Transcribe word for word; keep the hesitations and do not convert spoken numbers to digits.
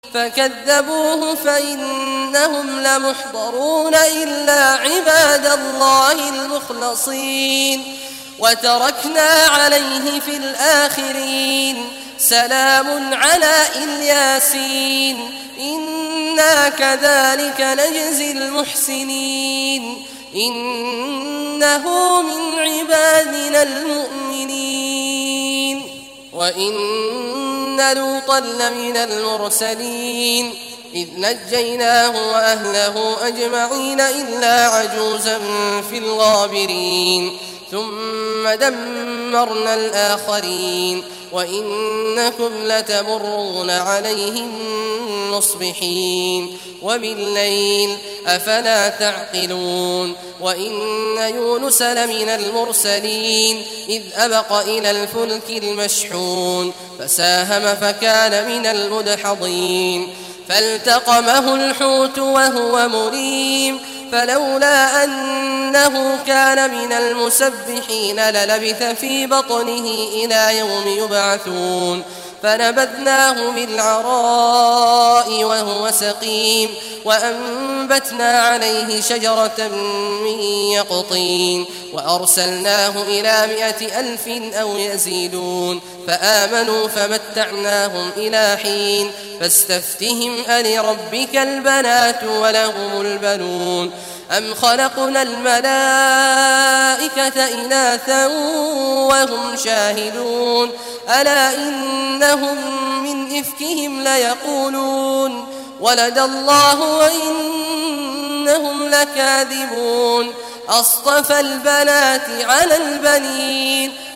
فكذبوه فإنهم لمحضرون إلا عباد الله المخلصين وتركنا عليه في الآخرين سلام على الياسين إنا كذلك نجزي المحسنين إنه من عبادنا المؤمنين وإن لوطا لمن المرسلين إذ نجيناه وأهله أجمعين إلا عجوزا في الغابرين ثم دمرنا الآخرين وإنكم لتمرون عليهم مصبحين وبالليل أفلا تعقلون وإن يونس لمن المرسلين إذ أبق إلى الفلك المشحون فساهم فكان من المدحضين فالتقمه الحوت وهو مليم فلولا أنه كان من المسبحين للبث في بطنه إلى يوم يبعثون فنبذناه بالعراء وهو سقيم وأنبتنا عليه شجرة من يقطين وأرسلناه إلى مائة ألف أو يزيدون فآمنوا فمتعناهم إلى حين فاستفتهم ألربك البنات ولهم البنون أم خلقنا الملائكة إناثا وهم شاهدون ألا إنهم من إفكهم ليقولون ولد الله وإنهم لكاذبون أصطفى البنات على البنين